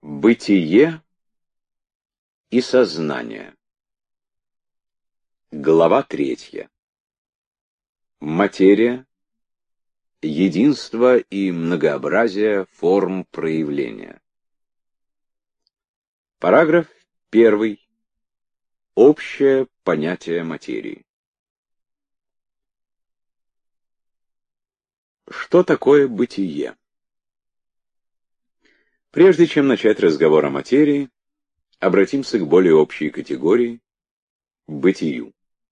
Бытие и сознание. Глава 3. Материя, единство и многообразие форм проявления. Параграф 1. Общее понятие материи. Что такое бытие? Прежде чем начать разговор о материи, обратимся к более общей категории – бытию.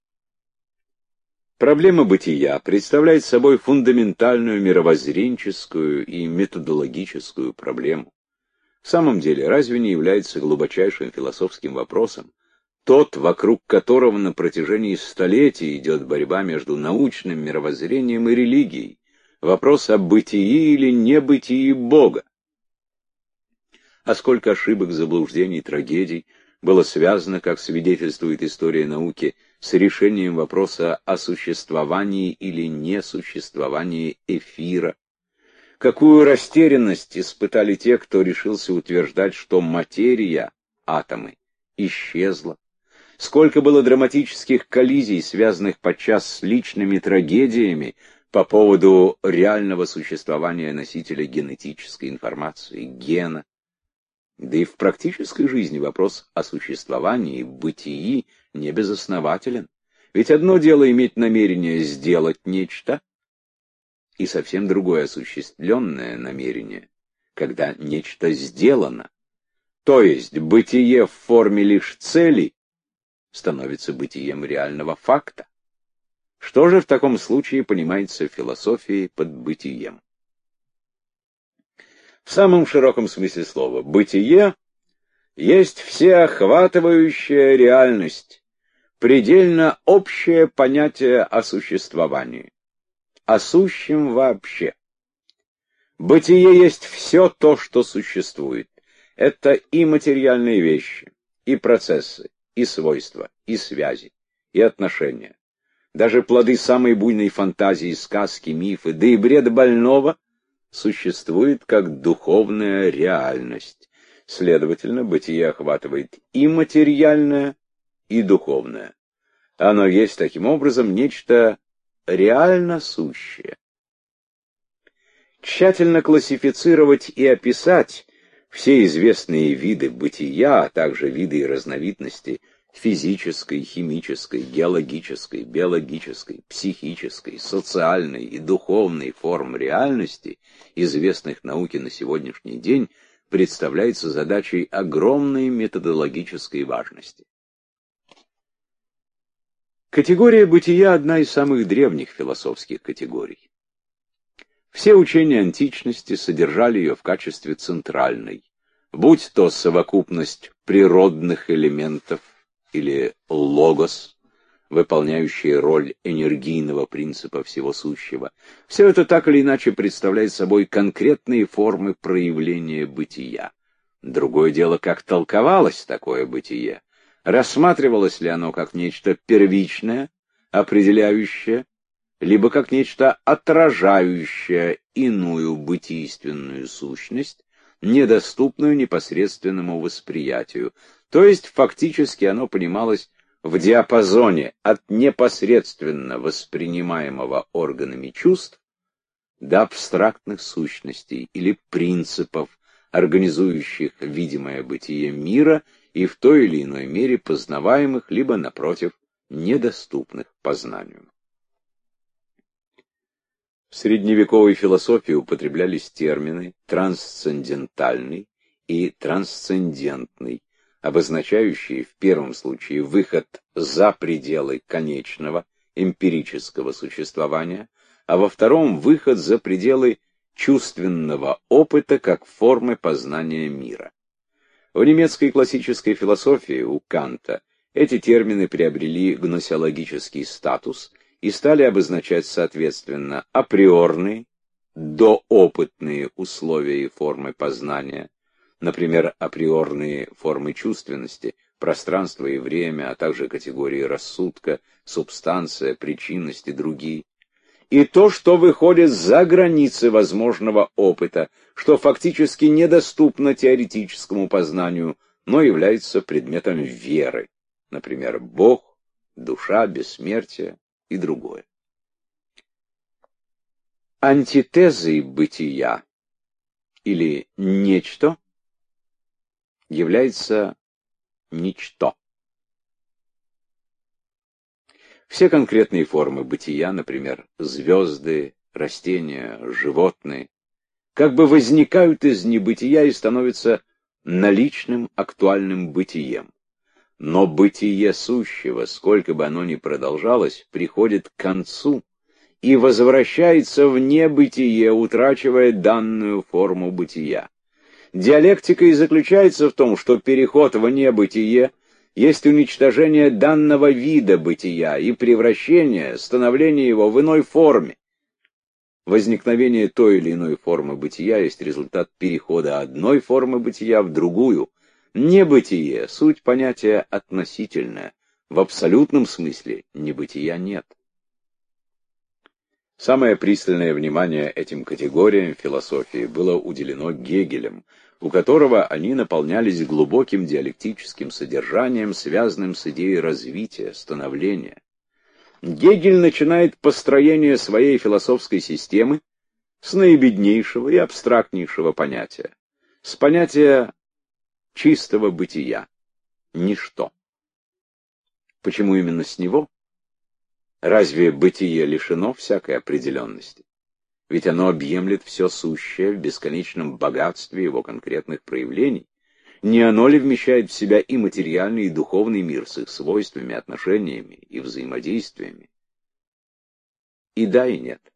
Проблема бытия представляет собой фундаментальную мировоззренческую и методологическую проблему. В самом деле, разве не является глубочайшим философским вопросом тот, вокруг которого на протяжении столетий идет борьба между научным мировоззрением и религией, вопрос о бытии или небытии Бога? А сколько ошибок, заблуждений, трагедий было связано, как свидетельствует история науки, с решением вопроса о существовании или несуществовании эфира. Какую растерянность испытали те, кто решился утверждать, что материя, атомы, исчезла. Сколько было драматических коллизий, связанных подчас с личными трагедиями по поводу реального существования носителя генетической информации, гена. Да и в практической жизни вопрос о существовании, бытии не безоснователен. Ведь одно дело иметь намерение сделать нечто, и совсем другое осуществленное намерение, когда нечто сделано. То есть бытие в форме лишь цели становится бытием реального факта. Что же в таком случае понимается в философии под бытием? В самом широком смысле слова, бытие есть всеохватывающая реальность, предельно общее понятие о существовании, о сущем вообще. Бытие есть все то, что существует. Это и материальные вещи, и процессы, и свойства, и связи, и отношения. Даже плоды самой буйной фантазии, сказки, мифы, да и бред больного существует как духовная реальность. Следовательно, бытие охватывает и материальное, и духовное. Оно есть таким образом нечто реально сущее. Тщательно классифицировать и описать все известные виды бытия, а также виды и разновидности физической, химической, геологической, биологической, психической, социальной и духовной форм реальности, известных науке на сегодняшний день, представляется задачей огромной методологической важности. Категория бытия – одна из самых древних философских категорий. Все учения античности содержали ее в качестве центральной, будь то совокупность природных элементов или логос, выполняющие роль энергийного принципа всего сущего. Все это так или иначе представляет собой конкретные формы проявления бытия. Другое дело, как толковалось такое бытие. Рассматривалось ли оно как нечто первичное, определяющее, либо как нечто отражающее иную бытийственную сущность, недоступную непосредственному восприятию. То есть фактически оно понималось в диапазоне от непосредственно воспринимаемого органами чувств до абстрактных сущностей или принципов, организующих видимое бытие мира и в той или иной мере познаваемых, либо, напротив, недоступных познанию. В средневековой философии употреблялись термины трансцендентальный и трансцендентный, обозначающие в первом случае выход за пределы конечного, эмпирического существования, а во втором выход за пределы чувственного опыта как формы познания мира. В немецкой классической философии у Канта эти термины приобрели гносеологический статус и стали обозначать соответственно априорные, доопытные условия и формы познания, например, априорные формы чувственности, пространство и время, а также категории рассудка, субстанция, причинность и другие, и то, что выходит за границы возможного опыта, что фактически недоступно теоретическому познанию, но является предметом веры, например, Бог, душа, бессмертие и другое. Антитезой бытия или нечто является ничто. Все конкретные формы бытия, например, звезды, растения, животные, как бы возникают из небытия и становятся наличным актуальным бытием. Но бытие сущего, сколько бы оно ни продолжалось, приходит к концу и возвращается в небытие, утрачивая данную форму бытия. Диалектика и заключается в том, что переход в небытие есть уничтожение данного вида бытия и превращение, становление его в иной форме. Возникновение той или иной формы бытия есть результат перехода одной формы бытия в другую. Небытие — суть понятия относительное. В абсолютном смысле небытия нет. Самое пристальное внимание этим категориям философии было уделено Гегелем, у которого они наполнялись глубоким диалектическим содержанием, связанным с идеей развития, становления. Гегель начинает построение своей философской системы с наибеднейшего и абстрактнейшего понятия, с понятия чистого бытия, ничто. Почему именно с него? Разве бытие лишено всякой определенности? Ведь оно объемлет все сущее в бесконечном богатстве его конкретных проявлений. Не оно ли вмещает в себя и материальный, и духовный мир с их свойствами, отношениями и взаимодействиями? И да, и нет.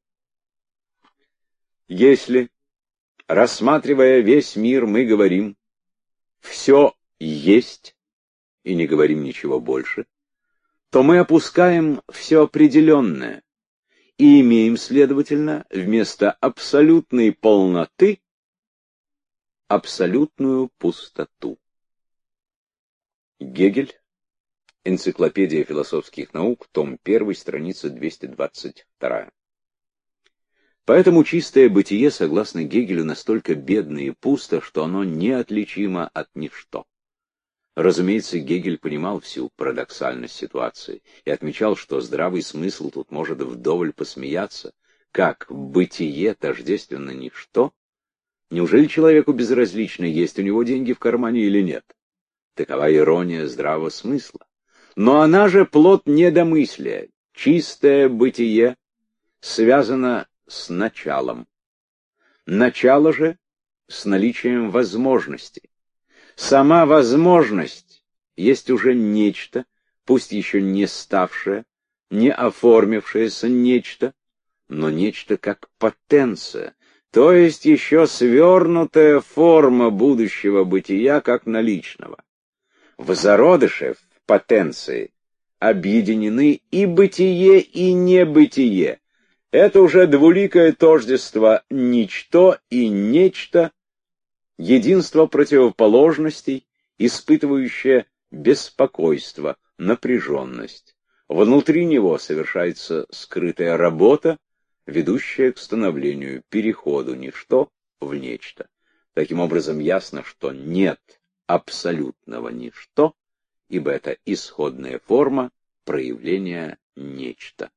Если, рассматривая весь мир, мы говорим «все есть» и не говорим ничего больше, то мы опускаем все определенное и имеем, следовательно, вместо абсолютной полноты абсолютную пустоту. Гегель. Энциклопедия философских наук, том 1, страница 222. Поэтому чистое бытие, согласно Гегелю, настолько бедно и пусто, что оно неотличимо от ничто. Разумеется, Гегель понимал всю парадоксальность ситуации и отмечал, что здравый смысл тут может вдоволь посмеяться. Как бытие тождественно ничто? Неужели человеку безразлично, есть у него деньги в кармане или нет? Такова ирония здравого смысла. Но она же плод недомыслия. Чистое бытие связано с началом. Начало же с наличием возможности. Сама возможность есть уже нечто, пусть еще не ставшее, не оформившееся нечто, но нечто как потенция, то есть еще свернутая форма будущего бытия как наличного. В зародыше, в потенции, объединены и бытие, и небытие. Это уже двуликое тождество ничто и нечто, единство противоположностей, испытывающее беспокойство, напряженность. Внутри него совершается скрытая работа, ведущая к становлению, переходу ничто в нечто. Таким образом, ясно, что нет абсолютного ничто, ибо это исходная форма проявления нечто.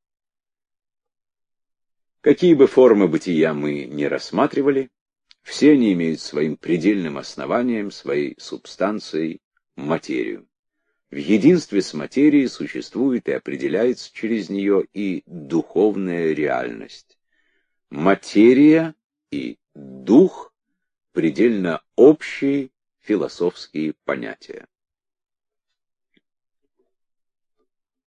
Какие бы формы бытия мы ни рассматривали, все они имеют своим предельным основанием, своей субстанцией, материю. В единстве с материей существует и определяется через нее и духовная реальность. Материя и дух — предельно общие философские понятия.